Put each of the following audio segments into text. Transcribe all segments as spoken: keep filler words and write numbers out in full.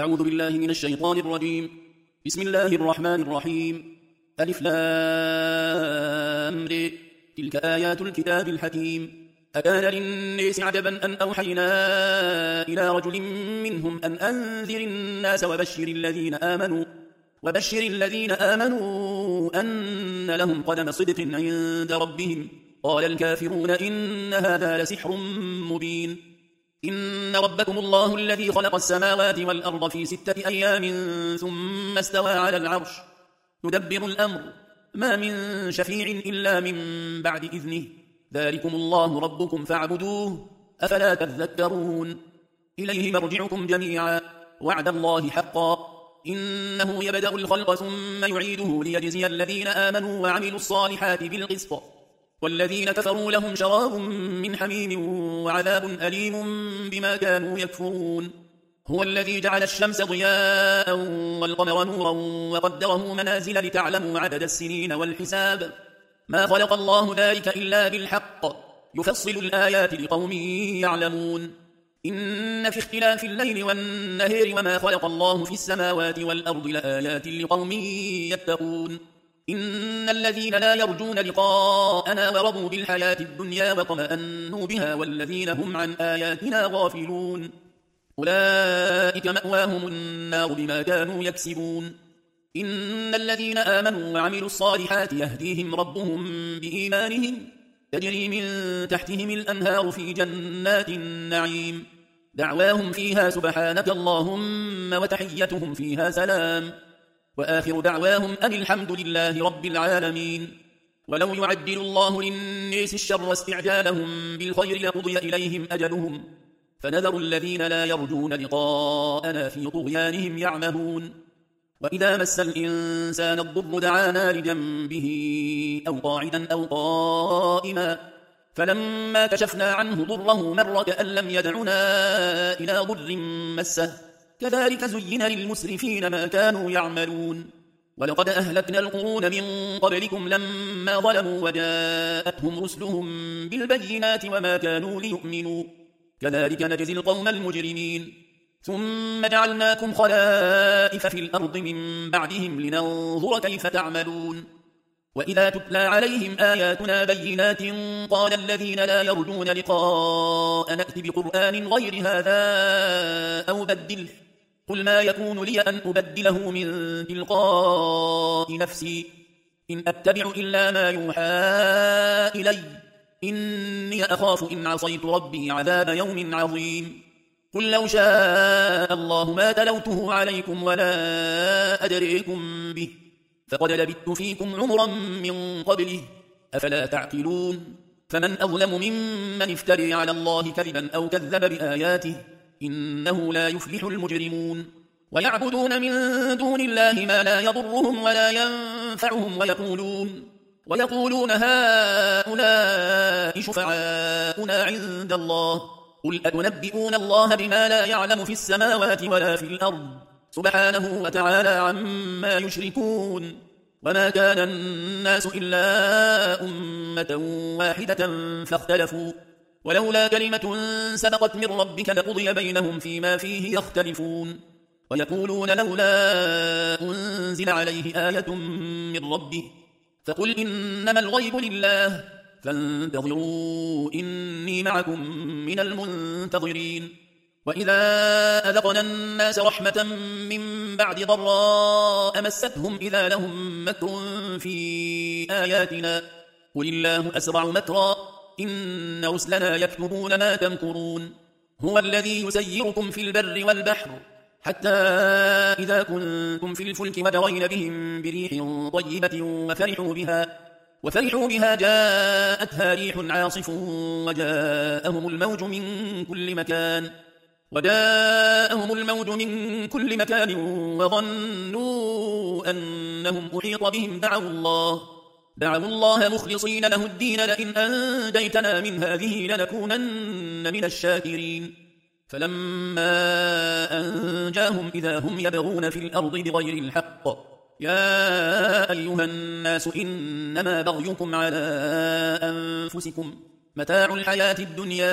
أعوذ بالله من الشيطان الرجيم. بسم الله الرحمن الرحيم. ألف لام ر. تلك آيات الكتاب الحكيم. أكان للناس عجبا أن أوحينا إلى رجل منهم أن أنذر الناس وبشر الذين آمنوا وبشر الذين آمنوا أن لهم قدم صدق عند ربهم. قال الكافرون إن هذا لسحر مبين. إن ربكم الله الذي خلق السماوات والأرض في ستة أيام ثم استوى على العرش يدبر الأمر ما من شفيع إلا من بعد إذنه ذلكم الله ربكم فاعبدوه أفلا تذكرون. إليه مرجعكم جميعا وعد الله حقا إنه يبدأ الخلق ثم يعيده ليجزي الذين آمنوا وعملوا الصالحات بالقسط والذين كفروا لهم شراب من حميم وعذاب أليم بما كانوا يكفرون. هو الذي جعل الشمس ضياء والقمر نورا وقدره منازل لتعلموا عدد السنين والحساب ما خلق الله ذلك إلا بالحق يفصل الآيات لقوم يعلمون. إن في اختلاف الليل والنهار وما خلق الله في السماوات والأرض لآيات لقوم يتقون. إن الذين لا يرجون لقاءنا ورضوا بالحياة الدنيا وطمأنوا بها والذين هم عن آياتنا غافلون أولئك مأواهم النار بما كانوا يكسبون. إن الذين آمنوا وعملوا الصالحات يهديهم ربهم بإيمانهم تجري من تحتهم الأنهار في جنات النعيم دعواهم فيها سبحانك اللهم وتحيتهم فيها سلام وآخر دعواهم أن الحمد لله رب العالمين. ولو يعجل الله للناس الشر استعجالهم بالخير لقضي إليهم أجلهم فنذر الذين لا يرجون لقاءنا في طغيانهم يعمهون. وإذا مس الإنسان الضر دعانا لجنبه أو قاعدا أو قائما فلما كشفنا عنه ضره مر كأن لم يدعنا إلى ضر مسه كذلك زين للمسرفين ما كانوا يعملون. ولقد أهلكنا القرون من قبلكم لما ظلموا وجاءتهم رسلهم بالبينات وما كانوا ليؤمنوا كذلك نجزي القوم المجرمين. ثم جعلناكم خلائف في الأرض من بعدهم لننظر كيف تعملون. وإذا تتلى عليهم آياتنا بينات قال الذين لا يرجون لقاء نأت بقرآن غير هذا أو بدله قل ما يكون لي أن أبدله من تلقاء نفسي إن أتبع إلا ما يوحى إلي إني أخاف إن عصيت ربي عذاب يوم عظيم. قل لو شاء الله ما تلوته عليكم ولا أدريكم به فقد لبثت فيكم عمرا من قبله أفلا تعقلون. فمن أظلم ممن افتري على الله كذبا أو كذب بآياته إنه لا يفلح المجرمون. ويعبدون من دون الله ما لا يضرهم ولا ينفعهم ويقولون ويقولون هؤلاء شفعاؤنا عند الله قل أتنبئون الله بما لا يعلم في السماوات ولا في الأرض سبحانه وتعالى عما يشركون. وما كان الناس إلا أمة واحدة فاختلفوا ولولا كلمة سبقت من ربك لقضي بينهم فيما فيه يختلفون. ويقولون لولا أنزل عليه آية من ربه فقل إنما الغيب لله فانتظروا إني معكم من المنتظرين. وإذا أذقنا الناس رحمة من بعد ضراء مستهم إذا لهم مكر في آياتنا قل الله أسرع مكرا إن رسلنا يكتبون ما تمكرون. هو الذي يسيركم في البر والبحر حتى إذا كنتم في الفلك وجرين بهم بريح طيبة وفرحوا بها وفرحوا بها جاءتها ريح عاصف وجاءهم الموج من كل مكان وجاءهم الموج من كل مكان وظنوا أنهم أحيط بهم دعوا الله دعوا الله مخلصين له الدين لئن أنجيتنا من هذه لنكونن من الشاكرين. فلما أنجاهم إذا هم يبغون في الأرض بغير الحق يا أيها الناس إنما بغيكم على أنفسكم متاع الحياة الدنيا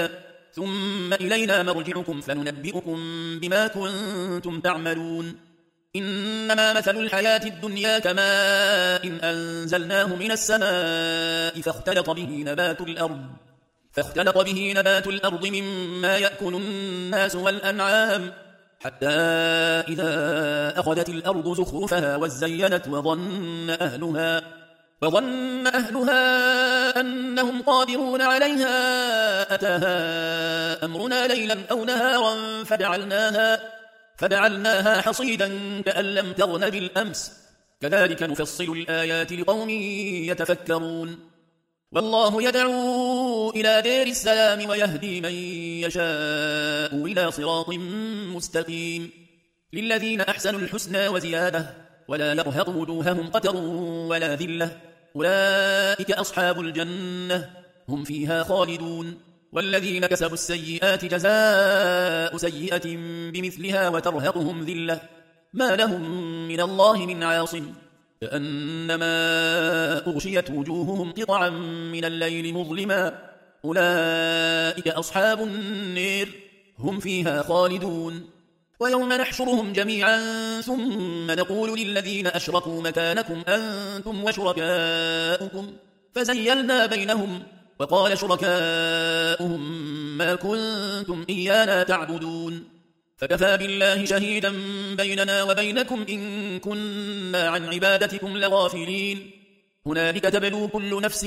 ثم إلينا مرجعكم فننبئكم بما كنتم تعملون إنما مثل الحياة الدنيا كماء إن أنزلناه من السماء فاختلط به نبات الأرض فاختلط به نبات الأرض مما يأكل الناس والأنعام حتى إذا أخذت الأرض زخرفها وزينت وظن أهلها وظن أهلها أنهم قادرون عليها أتاها أمرنا ليلا أو نهارا فجعلناها فجعلناها حصيدا كأن لم تغن بالأمس كذلك نفصل الآيات لقوم يتفكرون والله يدعو إلى دار السلام ويهدي من يشاء إلى صراط مستقيم للذين أحسنوا الحسنى وزيادة ولا يرهق وجوههم قتر ولا ذلة أولئك أصحاب الجنة هم فيها خالدون والذين كسبوا السيئات جزاء سيئة بمثلها وترهقهم ذلة ما لهم من الله من عاصم كأنما أغشيت وجوههم قطعا من الليل مظلما أولئك أصحاب النير هم فيها خالدون ويوم نحشرهم جميعا ثم نقول للذين أشركوا مكانكم أنتم وشركاؤكم فزيلنا بينهم وقال شركاؤهم ما كنتم إيانا تعبدون فكفى بالله شهيدا بيننا وبينكم إن كنا عن عبادتكم لغافلين هنالك تبلو كل نفس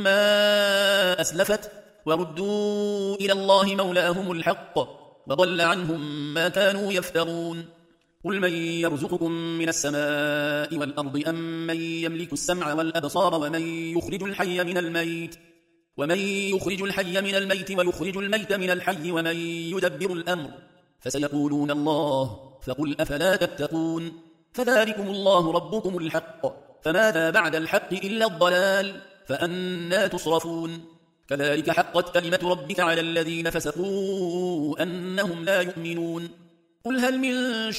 ما أسلفت وردوا إلى الله مولاهم الحق وضل عنهم ما كانوا يفترون قل من يرزقكم من السماء والأرض أم من يملك السمع والأبصار ومن يخرج الحي من الميت ومن يخرج الحي من الميت ويخرج الميت من الحي ومن يدبر الأمر فسيقولون الله فقل أفلا تتقون فذلكم الله ربكم الحق فماذا بعد الحق إلا الضلال فأنى تصرفون كذلك حقت كلمة ربك على الذين فسقوا أنهم لا يؤمنون قل هل من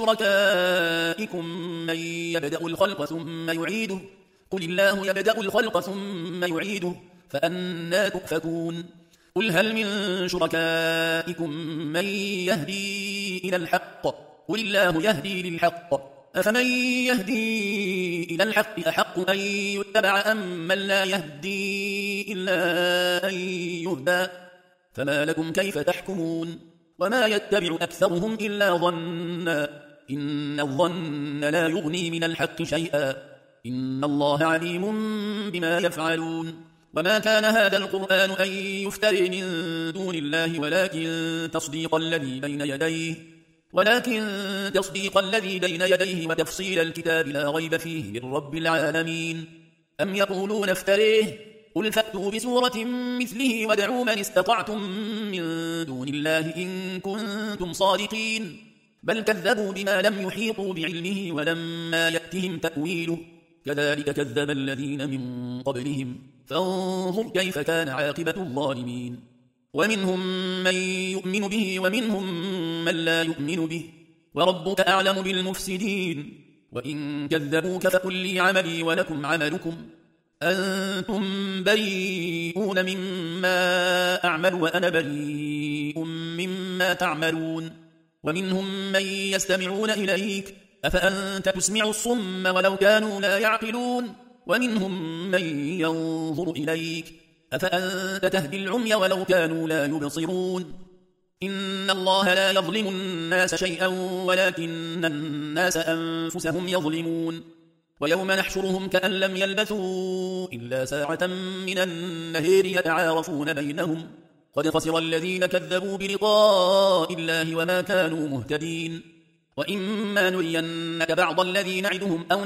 شركائكم من يبدأ الخلق ثم يعيده قل الله يبدأ الخلق ثم يعيده فأنى تؤفكون قل هل من شركائكم من يهدي إلى الحق قل الله يهدي للحق أفمن يهدي إلى الحق أحق أن يتبع أم من لا يهدي إلا أن يهدى فما لكم كيف تحكمون وما يتبع أكثرهم إلا ظنا إن الظن لا يغني من الحق شيئا إن الله عليم بما يفعلون وما كان هذا القرآن أن يفتري من دون الله ولكن تصديق الذي بين يديه ولكن تصديق الذي بين يديه وتفصيل الكتاب لا ريب فيه من رب العالمين أم يقولون افتريه قل فأتوا بسورة مثله وادعوا من استطعتم من دون الله إن كنتم صادقين بل كذبوا بما لم يحيطوا بعلمه ولما يأتهم تأويله كذلك كذب الذين من قبلهم فانظر كيف كان عاقبة الظالمين ومنهم من يؤمن به ومنهم من لا يؤمن به وربك أعلم بالمفسدين وإن كذبوك فقل لي عملي ولكم عملكم أنتم بريئون مما أعمل وأنا بريء مما تعملون ومنهم من يستمعون إليك أفأنت تسمع الصم ولو كانوا لا يعقلون ومنهم من ينظر إليك أفأنت تهدي العمي ولو كانوا لا يبصرون إن الله لا يظلم الناس شيئا ولكن الناس أنفسهم يظلمون ويوم نحشرهم كأن لم يلبثوا إلا ساعة من النهار يتعارفون بينهم قد خسر الذين كذبوا بلقاء الله وما كانوا مهتدين وإما نرينك بعض الذي نعدهم أو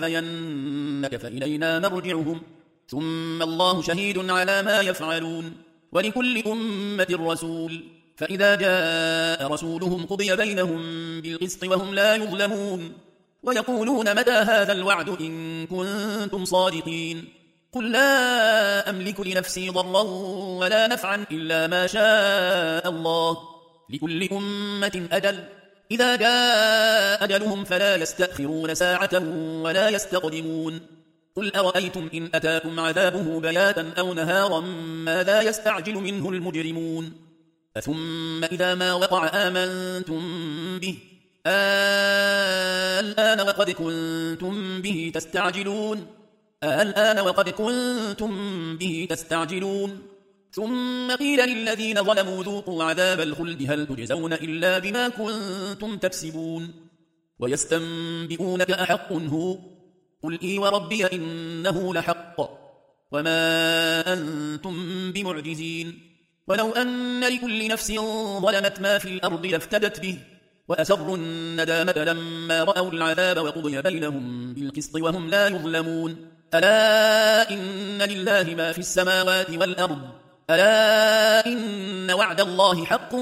نتوفينك فإلينا مرجعهم ثم الله شهيد على ما يفعلون ولكل أمة رسول فإذا جاء رسولهم قضي بينهم بالقسط وهم لا يظلمون ويقولون متى هذا الوعد إن كنتم صادقين قل لا أملك لنفسي ضرا ولا نفعا إلا ما شاء الله لكل أمة أجل إذا جاء أجلهم فلا يستأخرون ساعة ولا يستقدمون قل أرأيتم إن أتاكم عذابه بياتا أو نهارا ماذا يستعجل منه المجرمون ثم إذا ما وقع آمنتم به الآن وقد كنتم به تستعجلون الآن وقد كنتم به تستعجلون ثم قيل للذين ظلموا ذوقوا عذاب الخلد هل تجزون إلا بما كنتم تكسبون ويستنبئونك أحق هو قل إي وربي إنه لحق وما أنتم بمعجزين ولو أن لكل نفس ظلمت ما في الأرض لافتدت به وأسروا الندامة لما رأوا العذاب وقضي بينهم بالقسط وهم لا يظلمون ألا إن لله ما في السماوات والأرض ألا إن وعد الله حق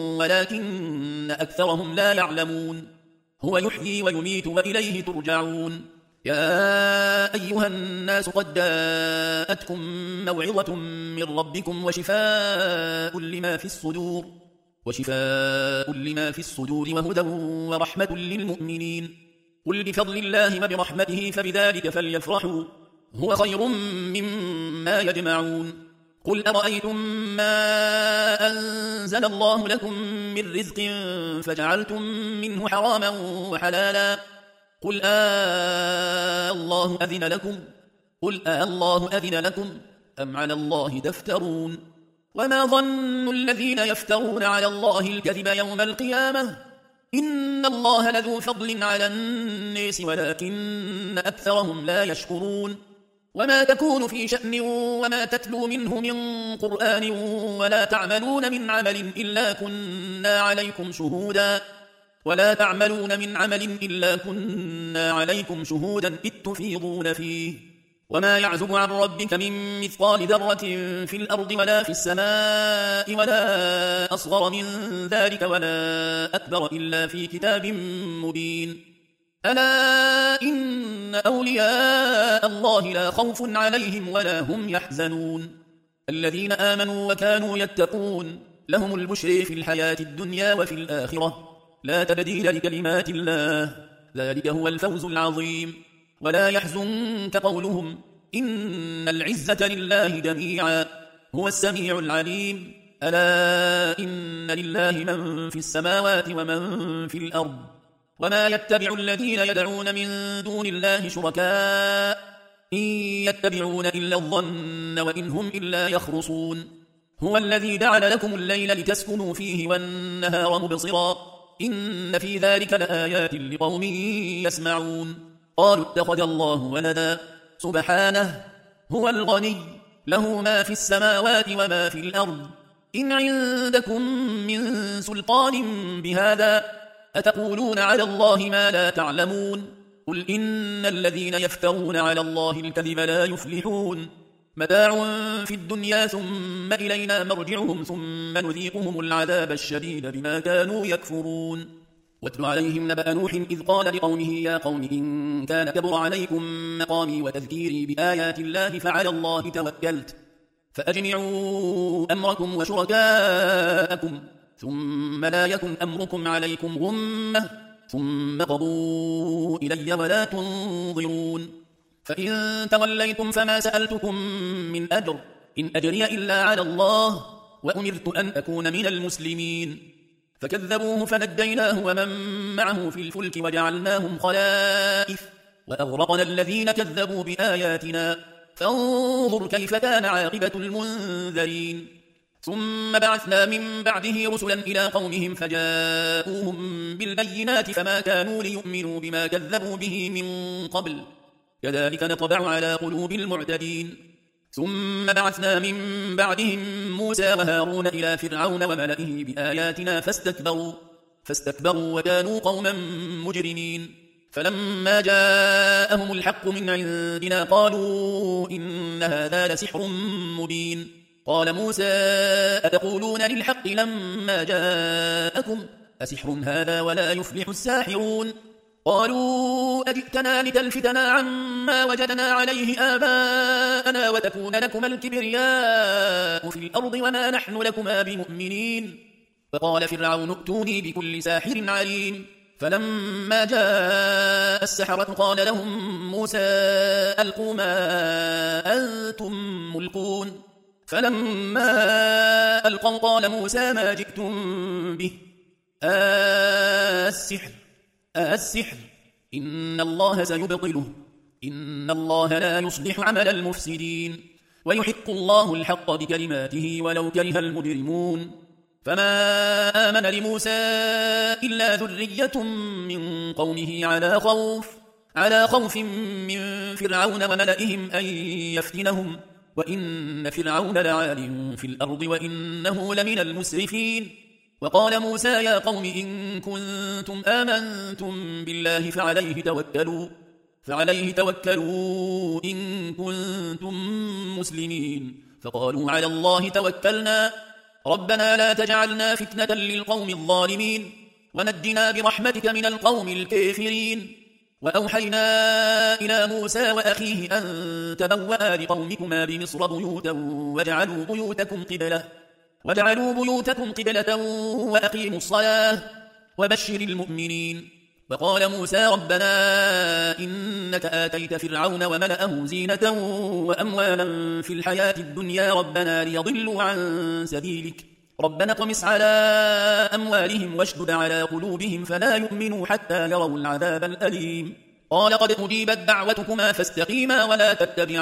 ولكن أكثرهم لا يعلمون هو يحيي ويميت وإليه ترجعون يا أيها الناس قد جاءتكم موعظة من ربكم وشفاء لما في الصدور وشفاء لما في الصدور وهدى ورحمة للمؤمنين قل بفضل الله وبرحمته فبذلك فليفرحوا هو خير مما يجمعون قل أرأيتم ما أنزل الله لكم من رزق فجعلتم منه حراما وحلالا قل آه الله أذن لكم قل آه الله أذن لكم أم على الله تفترون وما ظن الذين يفترون على الله الكذب يوم القيامة إن الله لذو فضل على الناس ولكن أكثرهم لا يشكرون وما تكون في شأن وما تتلو منه من قرآن ولا تعملون من عمل إلا كنا عليكم شهودا ولا تعملون من عمل إلا كنا عليكم شهودا إذ تفيضون فيه وما يعزب عن ربك من مثقال ذرة في الأرض ولا في السماء ولا أصغر من ذلك ولا أكبر إلا في كتاب مبين ألا إن أولياء الله لا خوف عليهم ولا هم يحزنون الذين آمنوا وكانوا يتقون لهم البشر في الحياة الدنيا وفي الآخرة لا تبديل لكلمات الله ذلك هو الفوز العظيم ولا يحزنك قولهم إن العزة لله جميعا هو السميع العليم ألا إن لله من في السماوات ومن في الأرض وما يتبع الذين يدعون من دون الله شركاء إن يتبعون إلا الظن وإن هم إلا يخرصون هو الذي جعل لكم الليل لتسكنوا فيه والنهار مبصرا إن في ذلك لآيات لقوم يسمعون قالوا اتخذ الله ولدا سبحانه هو الغني له ما في السماوات وما في الأرض إن عندكم من سلطان بهذا أتقولون على الله ما لا تعلمون قل إن الذين يفترون على الله الكذب لا يفلحون متاع في الدنيا ثم إلينا مرجعهم ثم نذيقهم العذاب الشديد بما كانوا يكفرون واتل عليهم نبأ نوح إذ قال لقومه يا قوم إن كان كبر عليكم مقامي وتذكيري بآيات الله فعلى الله توكلت فأجمعوا أمركم وشركاءكم ثم لا يكن أمركم عليكم غمة ثم قضوا إلي ولا تنظرون فإن توليتم فما سألتكم من أجر إن أجري إلا على الله وأمرت أن أكون من المسلمين فكذبوه فنجيناه ومن معه في الفلك وجعلناهم خلائف وأغرقنا الذين كذبوا بآياتنا فانظر كيف كان عاقبة المنذرين ثم بعثنا من بعده رسلا إلى قومهم فجاءوهم بالبينات فما كانوا ليؤمنوا بما كذبوا به من قبل كذلك نطبع على قلوب المعتدين ثم بعثنا من بعدهم موسى وهارون إلى فرعون وملئه بآياتنا فاستكبروا فاستكبروا وكانوا قوما مجرمين فلما جاءهم الحق من عندنا قالوا إن هذا لسحر مبين قال موسى أتقولون للحق لما جاءكم أسحر هذا ولا يفلح الساحرون قالوا أجئتنا لتلفتنا عما وجدنا عليه آباءنا وتكون لكما الكبرياء في الأرض وما نحن لكما بمؤمنين فقال فرعون ائتوني بكل ساحر عليم فلما جاء السحرة قال لهم موسى ألقوا ما أنتم ملقون فلما ألقوا قال موسى ما جئتم به السحر السحر إن الله سيبطله إن الله لا يصلح عمل المفسدين ويحق الله الحق بكلماته ولو كره المجرمون فما آمن لموسى إلا ذرية من قومه على خوف على خوف من فرعون وملئهم أن يفتنهم وإن فرعون لعال في الأرض وإنه لمن المسرفين وقال موسى يا قوم إن كنتم آمنتم بالله فعليه توكلوا فعليه توكلوا إن كنتم مسلمين فقالوا على الله توكلنا ربنا لا تجعلنا فتنة للقوم الظالمين ونجنا برحمتك من القوم الكافرين وأوحينا إلى موسى وأخيه أن تبوأ لقومكما بمصر بيوتا وجعلوا بيوتكم قبلة وجعلوا بيوتكم قبلة وأقيموا الصلاة وبشر المؤمنين وقال موسى ربنا إنك آتيت فرعون وملأه زينة وأموالا في الحياة الدنيا ربنا ليضلوا عن سبيلك ربنا اطمس على أموالهم واشدد على قلوبهم فلا يؤمنوا حتى يروا العذاب الأليم قال قد أجيبت دعوتكما فاستقيما ولا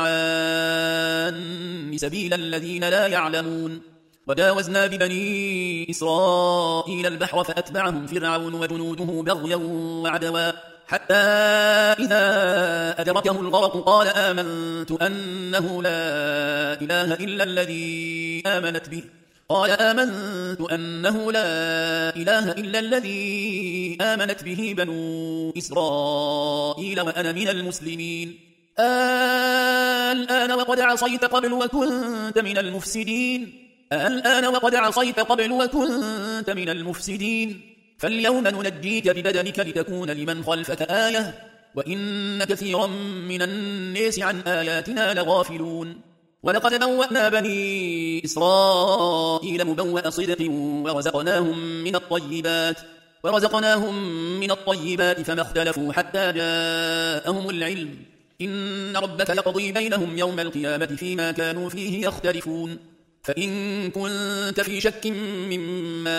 تتبعان سبيل الذين لا يعلمون وجاوزنا ببني إسرائيل البحر فأتبعهم فرعون وجنوده بغيا وعدوا حتى إذا أدركه الغرق قال آمنت أنه لا إله إلا الذي آمنت به قال آمنت أنه لا إله إلا الذي آمنت به بنو إسرائيل وأنا من المسلمين الآن وقد عصيت قبل وكنت من المفسدين الآن وقد عصيت قبل وكنت من المفسدين فاليوم ننجيك ببدنك لتكون لمن خلفك آية وإن كثيرا من الناس عن آياتنا لغافلون ولقد بوأنا بني إسرائيل مبوأ صدق ورزقناهم من الطيبات ورزقناهم من الطيبات فما اختلفوا حتى جاءهم العلم إن ربك يقضي بينهم يوم القيامة فيما كانوا فيه يختلفون فإن كنت في شك مما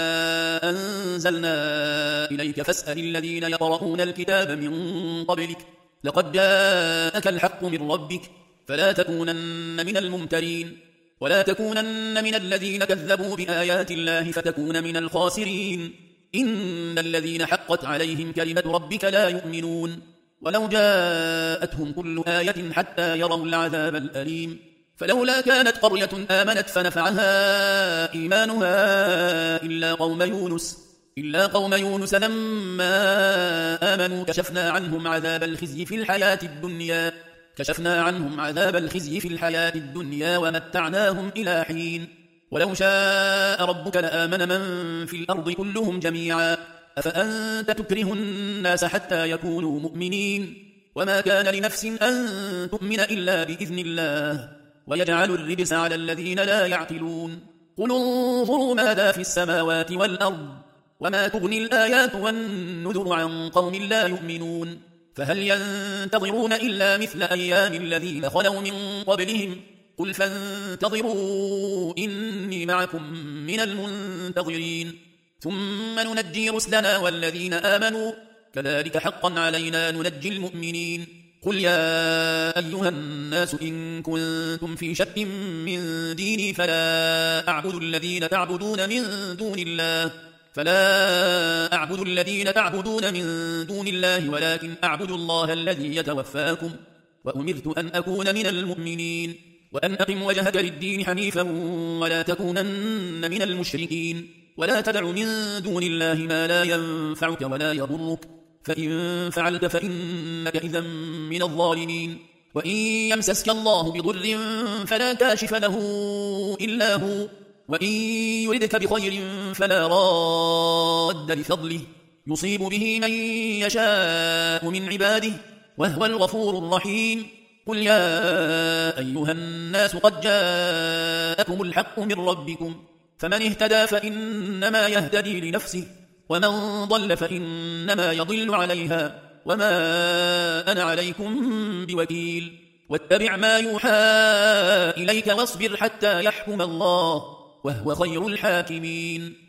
أنزلنا إليك فاسأل الذين يقرؤون الكتاب من قبلك لقد جاءك الحق من ربك فلا تكونن من الممترين ولا تكونن من الذين كذبوا بآيات الله فتكون من الخاسرين إن الذين حقت عليهم كلمة ربك لا يؤمنون ولو جاءتهم كل آية حتى يروا العذاب الأليم فلولا كانت قرية آمنت فنفعها إيمانها إلا قوم يونس إلا قوم يونس لما آمنوا كشفنا عنهم عذاب الخزي في الحياة الدنيا كشفنا عنهم عذاب الخزي في الحياة الدنيا ومتعناهم إلى حين ولو شاء ربك لآمن من في الأرض كلهم جميعا أفأنت تكره الناس حتى يكونوا مؤمنين وما كان لنفس أن تؤمن إلا بإذن الله ويجعل الرجس على الذين لا يعقلون قل انظروا ماذا في السماوات والأرض وما تغني الآيات والنذر عن قوم لا يؤمنون فهل ينتظرون إلا مثل أيام الذين خلوا من قبلهم قل فانتظروا إني معكم من المنتظرين ثم ننجي رسلنا والذين آمنوا كذلك حقا علينا ننجي المؤمنين قل يا أيها الناس إن كنتم في شك من ديني فلا أعبد الذين تعبدون من دون الله فلا أعبد الذين تعبدون من دون الله ولكن أعبد الله الذي يتوفاكم وأمرت أن أكون من المؤمنين وأن أقم وجهك للدين حنيفا ولا تكونن من المشركين ولا تدع من دون الله ما لا ينفعك ولا يضرك فإن فعلت فإنك إذا من الظالمين وإن يمسسك الله بضر فلا كاشف له إلا هو وإن يردك بخير فلا راد لفضله يصيب به من يشاء من عباده وهو الغفور الرحيم قل يا أيها الناس قد جاءكم الحق من ربكم فمن اهتدى فإنما يهتدي لنفسه ومن ضل فإنما يضل عليها وما أنا عليكم بوكيل واتبع ما يوحى إليك واصبر حتى يحكم الله وهو خير الحاكمين.